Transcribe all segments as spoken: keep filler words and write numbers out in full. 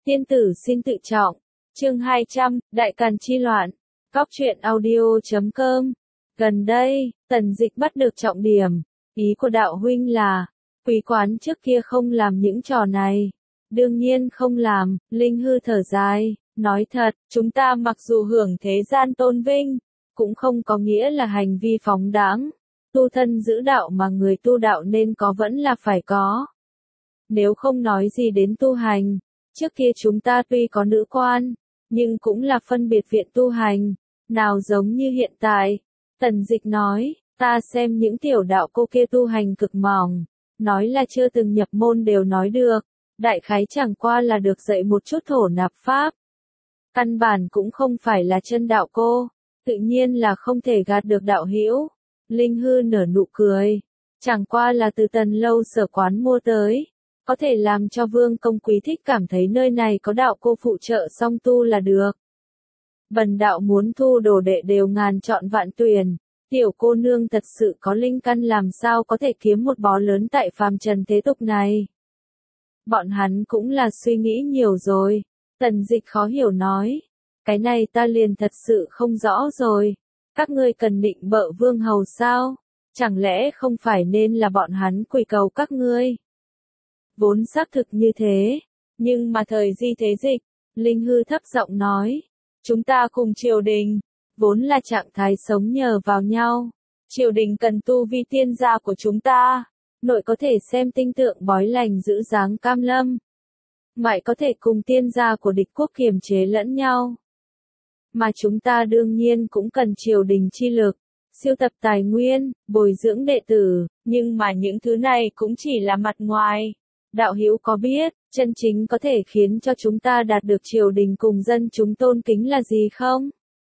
Tiên tử xin tự trọng. Chương hai trăm, Đại Càn chi loạn. Góc truyện audio chấm com. Gần đây, Tần Dịch bắt được trọng điểm. Ý của đạo huynh là, quý quán trước kia không làm những trò này. Đương nhiên không làm, Linh Hư thở dài, nói thật, chúng ta mặc dù hưởng thế gian tôn vinh, cũng không có nghĩa là hành vi phóng đãng. Tu thân giữ đạo mà người tu đạo nên có vẫn là phải có. Nếu không nói gì đến tu hành, trước kia chúng ta tuy có nữ quan, nhưng cũng là phân biệt viện tu hành, nào giống như hiện tại. Tần Dịch nói, ta xem những tiểu đạo cô kia tu hành cực mỏng, nói là chưa từng nhập môn đều nói được, đại khái chẳng qua là được dạy một chút thổ nạp pháp. Căn bản cũng không phải là chân đạo cô, tự nhiên là không thể gạt được đạo hữu. Linh Hư nở nụ cười, chẳng qua là từ Tần lâu sở quán mua tới, có thể làm cho Vương công quý thích cảm thấy nơi này có đạo cô phụ trợ song tu là được. Bần đạo muốn thu đồ đệ đều ngàn chọn vạn tuyển, tiểu cô nương thật sự có linh căn làm sao có thể kiếm một bó lớn tại phàm trần thế tục này. Bọn hắn cũng là suy nghĩ nhiều rồi. Tần Dịch khó hiểu nói, cái này ta liền thật sự không rõ rồi. Các ngươi cần định bợ vương hầu sao? Chẳng lẽ không phải nên là bọn hắn quỳ cầu các ngươi? Vốn xác thực như thế, nhưng mà thời di thế dịch, Linh Hư thấp giọng nói, chúng ta cùng triều đình, vốn là trạng thái sống nhờ vào nhau. Triều đình cần tu vi tiên gia của chúng ta, nội có thể xem tinh tượng bói lành giữ dáng cam lâm, ngoại có thể cùng tiên gia của địch quốc kiềm chế lẫn nhau. Mà chúng ta đương nhiên cũng cần triều đình chi lực, siêu tập tài nguyên, bồi dưỡng đệ tử, nhưng mà những thứ này cũng chỉ là mặt ngoài. Đạo hữu có biết, chân chính có thể khiến cho chúng ta đạt được triều đình cùng dân chúng tôn kính là gì không?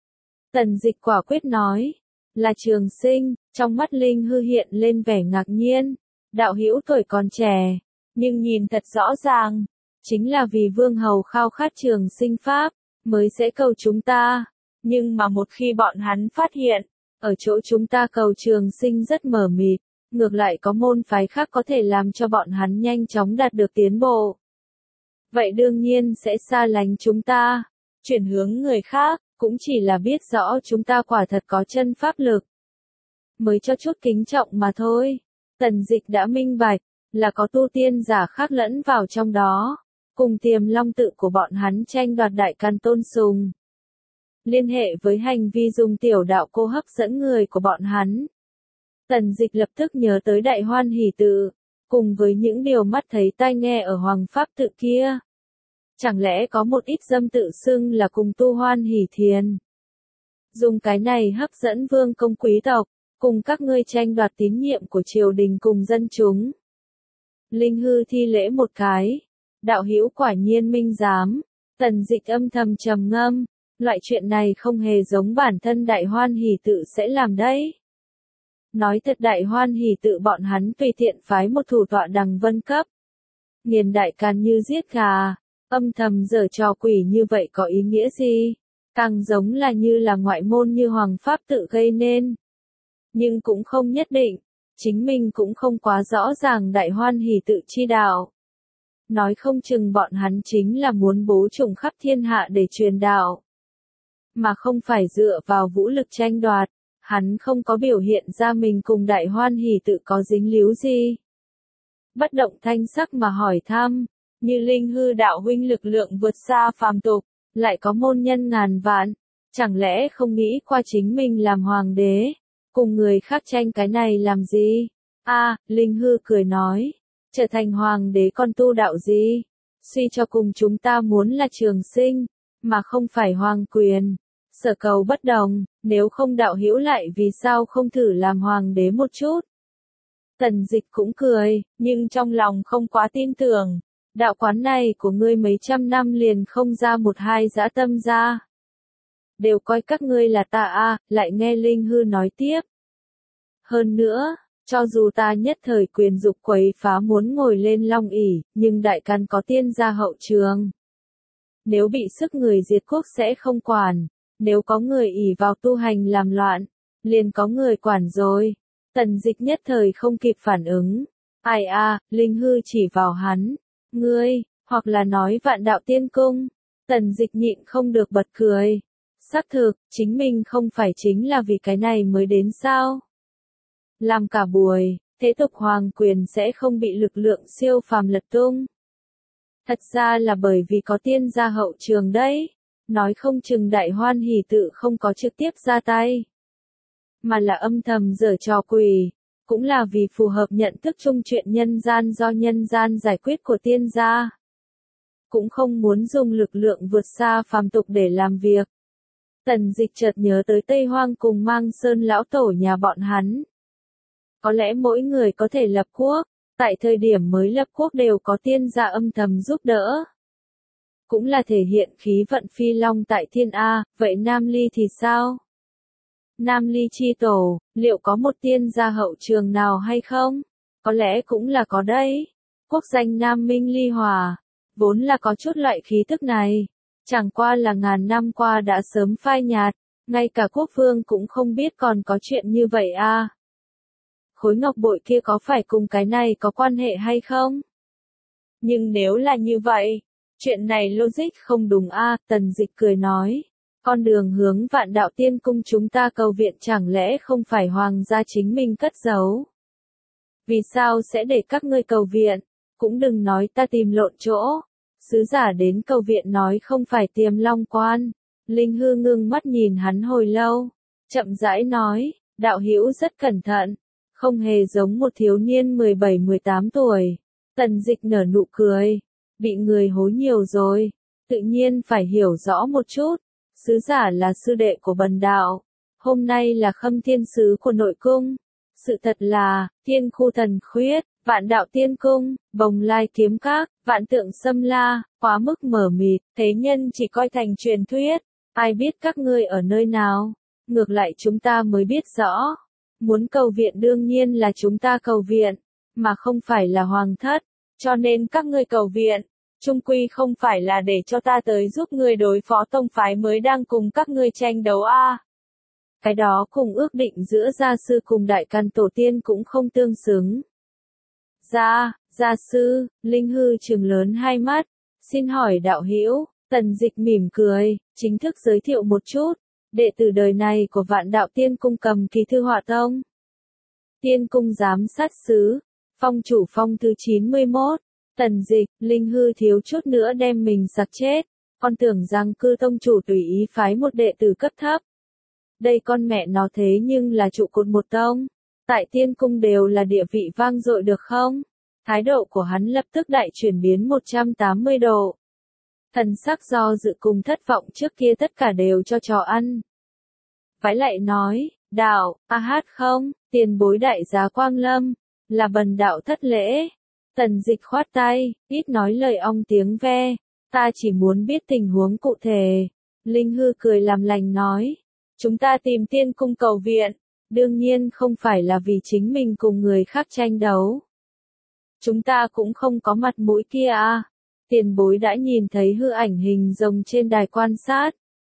Tần Dịch quả quyết nói, là trường sinh. Trong mắt Linh Hư hiện lên vẻ ngạc nhiên. Đạo hữu tuổi còn trẻ, nhưng nhìn thật rõ ràng, chính là vì vương hầu khao khát trường sinh pháp, mới sẽ cầu chúng ta. Nhưng mà một khi bọn hắn phát hiện, ở chỗ chúng ta cầu trường sinh rất mờ mịt, ngược lại có môn phái khác có thể làm cho bọn hắn nhanh chóng đạt được tiến bộ. Vậy đương nhiên sẽ xa lánh chúng ta, chuyển hướng người khác, cũng chỉ là biết rõ chúng ta quả thật có chân pháp lực, mới cho chút kính trọng mà thôi. Tần Dịch đã minh bạch, là có tu tiên giả khác lẫn vào trong đó, cùng Tiềm Long tự của bọn hắn tranh đoạt đại can tôn sùng. Liên hệ với hành vi dùng tiểu đạo cô hấp dẫn người của bọn hắn. Tần Dịch lập tức nhớ tới Đại Hoan Hỷ tự, cùng với những điều mắt thấy tai nghe ở Hoàng Pháp tự kia. Chẳng lẽ có một ít dâm tự xưng là cùng tu Hoan Hỷ thiền, dùng cái này hấp dẫn vương công quý tộc, cùng các ngươi tranh đoạt tín nhiệm của triều đình cùng dân chúng. Linh Hư thi lễ một cái, đạo hữu quả nhiên minh giám. Tần Dịch âm thầm trầm ngâm, loại chuyện này không hề giống bản thân Đại Hoan Hỷ tự sẽ làm đấy. Nói thật, Đại Hoan Hỷ tự bọn hắn tùy tiện phái một thủ tọa đằng vân cấp, nghiền đại càn như giết gà, âm thầm giở trò quỷ như vậy có ý nghĩa gì? Càng giống là như là ngoại môn như Hoàng Pháp tự gây nên. Nhưng cũng không nhất định, chính mình cũng không quá rõ ràng Đại Hoan Hỷ tự chi đạo. Nói không chừng bọn hắn chính là muốn bố trùng khắp thiên hạ để truyền đạo, mà không phải dựa vào vũ lực tranh đoạt. Hắn không có biểu hiện ra mình cùng Đại Hoan Hỷ tự có dính líu gì. Bất động thanh sắc mà hỏi thăm, như Linh Hư đạo huynh lực lượng vượt xa phàm tục, lại có môn nhân ngàn vạn, chẳng lẽ không nghĩ qua chính mình làm hoàng đế, cùng người khác tranh cái này làm gì? A, à, Linh Hư cười nói, trở thành hoàng đế con tu đạo gì? Suy cho cùng chúng ta muốn là trường sinh, mà không phải hoàng quyền. Sở cầu bất đồng, nếu không đạo hữu lại vì sao không thử làm hoàng đế một chút? Tần Dịch cũng cười, nhưng trong lòng không quá tin tưởng. Đạo quán này của ngươi mấy trăm năm liền không ra một hai dã tâm ra. Đều coi các ngươi là tà a. Lại nghe Linh Hư nói tiếp. Hơn nữa, cho dù ta nhất thời quyền dục quấy phá muốn ngồi lên long ỷ, nhưng đại can có tiên gia hậu trường. Nếu bị sức người diệt quốc sẽ không quản. Nếu có người ỷ vào tu hành làm loạn, liền có người quản rồi. Tần Dịch nhất thời không kịp phản ứng. Ai a, Linh Hư chỉ vào hắn. Ngươi, Hoặc là nói vạn đạo tiên cung. Tần Dịch nhịn không được bật cười. Xác thực, chính mình không phải chính là vì cái này mới đến sao? Làm cả buổi, thế tục hoàng quyền sẽ không bị lực lượng siêu phàm lật tung. Thật ra là bởi vì có tiên gia hậu trường đấy. Nói không chừng đại hoan hỷ tự không có trực tiếp ra tay. Mà là âm thầm giở trò quỷ. Cũng là vì phù hợp nhận thức chung chuyện nhân gian do nhân gian giải quyết của tiên gia. Cũng không muốn dùng lực lượng vượt xa phàm tục để làm việc. Tần Dịch chợt nhớ tới Tây Hoang cùng Mang Sơn lão tổ nhà bọn hắn. Có lẽ mỗi người có thể lập quốc, tại thời điểm mới lập quốc đều có tiên gia âm thầm giúp đỡ. Cũng là thể hiện khí vận phi long tại thiên A, vậy Nam Ly thì sao? Nam Ly chi tổ, liệu có một tiên gia hậu trường nào hay không? Có lẽ cũng là có đấy. Quốc danh Nam Minh Ly Hòa, vốn là có chút loại khí tức này. Chẳng qua là ngàn năm qua đã sớm phai nhạt, ngay cả quốc vương cũng không biết còn có chuyện như vậy à. Khối ngọc bội kia có phải cùng cái này có quan hệ hay không? Nhưng nếu là như vậy, chuyện này logic không đúng à, Tần Dịch cười nói. Con đường hướng vạn đạo tiên cung chúng ta cầu viện chẳng lẽ không phải hoàng gia chính mình cất giấu? Vì sao sẽ để các ngươi cầu viện? Cũng đừng nói ta tìm lộn chỗ. Sứ giả đến cầu viện nói không phải Tiềm Long Quan. Linh Hư ngưng mắt nhìn hắn hồi lâu. Chậm rãi nói, đạo hữu rất cẩn thận. Không hề giống một thiếu niên mười bảy mười tám tuổi. Tần Dịch nở nụ cười. Bị người hối nhiều rồi. Tự nhiên phải hiểu rõ một chút. Sứ giả là sư đệ của bần đạo. Hôm nay là Khâm Thiên Sứ của nội cung. Sự thật là, Thiên Khu Thần Khuyết, Vạn Đạo Tiên Cung, Bồng Lai Kiếm Các, Vạn Tượng Xâm La, quá mức mờ mịt, thế nhân chỉ coi thành truyền thuyết. Ai biết các ngươi ở nơi nào? Ngược lại chúng ta mới biết rõ. Muốn cầu viện đương nhiên là chúng ta cầu viện, mà không phải là hoàng thất. Cho nên các ngươi cầu viện, chung quy không phải là để cho ta tới giúp ngươi đối phó tông phái mới đang cùng các ngươi tranh đấu a. À. Cái đó cùng ước định giữa gia sư cùng đại căn tổ tiên cũng không tương xứng. Gia, gia sư, Linh Hư trừng lớn hai mắt, xin hỏi đạo hữu. Tần Dịch mỉm cười, chính thức giới thiệu một chút, đệ tử đời này của Vạn Đạo Tiên Cung Cầm Kỳ Thư Họa Tông. Tiên Cung giám sát sứ, phong chủ phong thứ chín mươi mốt. Tần Dịch, Linh Hư thiếu chút nữa đem mình sặc chết, con tưởng rằng cư tông chủ tùy ý phái một đệ tử cấp thấp. Đây con mẹ nó thế nhưng là trụ cột một tông, tại tiên cung đều là địa vị vang dội được không? Thái độ của hắn lập tức đại chuyển biến một trăm tám mươi độ. Thần sắc do dự cùng thất vọng trước kia tất cả đều cho trò ăn. Vãi lại nói, đạo, a hát không, tiền bối đại giá Quang Lâm, là bần đạo thất lễ. Tần Dịch khoát tay, ít nói lời ong tiếng ve, ta chỉ muốn biết tình huống cụ thể. Linh Hư cười làm lành nói, chúng ta tìm tiên cung cầu viện, đương nhiên không phải là vì chính mình cùng người khác tranh đấu. Chúng ta cũng không có mặt mũi kia à. Tiền bối đã nhìn thấy hư ảnh hình rồng trên đài quan sát.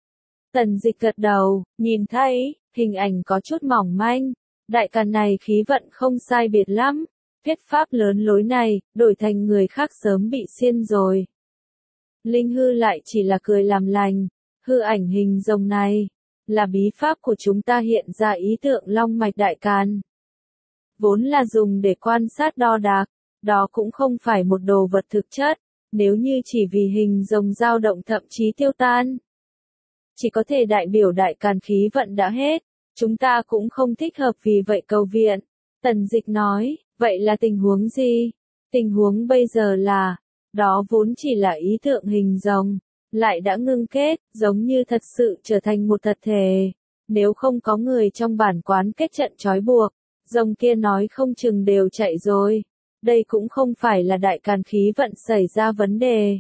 Tần Dịch gật đầu, nhìn thấy, hình ảnh có chút mỏng manh, đại càn này khí vận không sai biệt lắm. Thuyết pháp lớn lối này, đổi thành người khác sớm bị xiên rồi. Linh Hư lại chỉ là cười làm lành, hư ảnh hình rồng này, là bí pháp của chúng ta hiện ra ý tượng long mạch đại càn. Vốn là dùng để quan sát đo đạc, đó cũng không phải một đồ vật thực chất, nếu như chỉ vì hình rồng dao động thậm chí tiêu tan. Chỉ có thể đại biểu đại càn khí vận đã hết, chúng ta cũng không thích hợp vì vậy cầu viện. Tần Dịch nói. Vậy là tình huống gì? Tình huống bây giờ là, đó vốn chỉ là ý tượng hình rồng, lại đã ngưng kết, giống như thật sự trở thành một thật thể. Nếu không có người trong bản quán kết trận trói buộc, rồng kia nói không chừng đều chạy rồi. Đây cũng không phải là đại càn khí vận xảy ra vấn đề,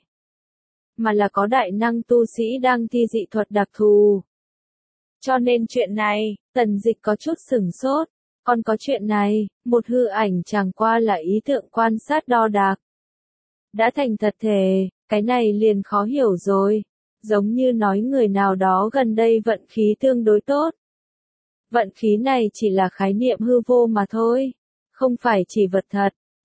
mà là có đại năng tu sĩ đang thi dị thuật đặc thù. Cho nên chuyện này, Tần Dịch có chút sửng sốt. Còn có chuyện này, một hư ảnh chẳng qua là ý tượng quan sát đo đạc. Đã thành thật thể, cái này liền khó hiểu rồi. Giống như nói người nào đó gần đây vận khí tương đối tốt. Vận khí này chỉ là khái niệm hư vô mà thôi. Không phải chỉ vật thật.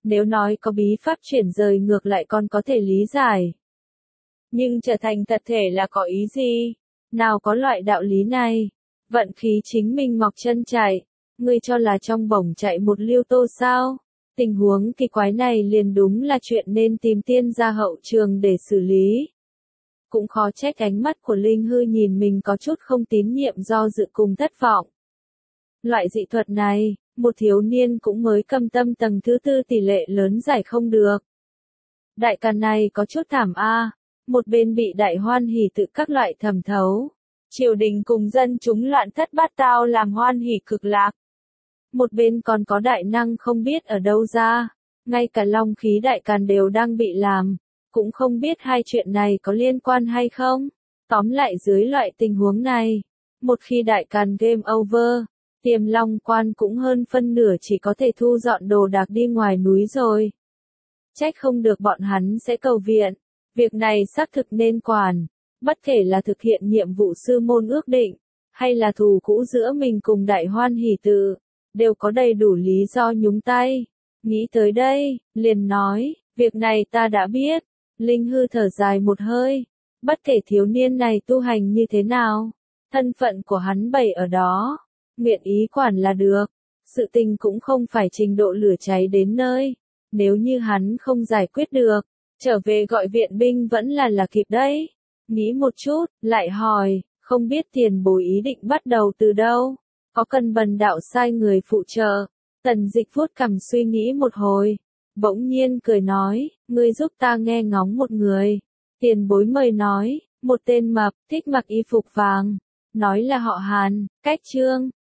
Nếu nói có bí pháp chuyển rời ngược lại còn có thể lý giải. Nhưng trở thành thật thể là có ý gì? Nào có loại đạo lý này? Vận khí chính mình mọc chân chạy. Ngươi cho là trong bổng chạy một liêu tô sao? Tình huống kỳ quái này liền đúng là chuyện nên tìm tiên gia hậu trường để xử lý. Cũng khó trách ánh mắt của Linh Hư nhìn mình có chút không tín nhiệm do dự cùng thất vọng. Loại dị thuật này, một thiếu niên cũng mới cầm tâm tầng thứ tư tỷ lệ lớn giải không được. Đại càn này có chút thảm a, một bên bị đại hoan hỉ tự các loại thẩm thấu. Triều đình cùng dân chúng loạn thất bát tao làm hoan hỉ cực lạc. Một bên còn có đại năng không biết ở đâu ra, ngay cả long khí đại càn đều đang bị làm, cũng không biết hai chuyện này có liên quan hay không. Tóm lại dưới loại tình huống này, một khi đại càn game over, Tiềm Long Quan cũng hơn phân nửa chỉ có thể thu dọn đồ đạc đi ngoài núi rồi. Trách không được bọn hắn sẽ cầu viện, việc này xác thực nên quản, bất kể là thực hiện nhiệm vụ sư môn ước định, hay là thù cũ giữa mình cùng đại hoan hỷ tự, đều có đầy đủ lý do nhúng tay. Nghĩ tới đây, liền nói, việc này ta đã biết. Linh Hư thở dài một hơi, bất kể thiếu niên này tu hành như thế nào, thân phận của hắn bày ở đó, nguyện ý quản là được. Sự tình cũng không phải trình độ lửa cháy đến nơi, nếu như hắn không giải quyết được, trở về gọi viện binh vẫn là là kịp đấy. Nghĩ một chút, lại hỏi, không biết tiền bối ý định bắt đầu từ đâu, có cần bần đạo sai người phụ trợ. Tần Dịch vuốt cằm suy nghĩ một hồi, bỗng nhiên cười nói, ngươi giúp ta nghe ngóng một người. Tiền bối mời nói, một tên mập, thích mặc y phục vàng, nói là họ Hàn, cách Trương,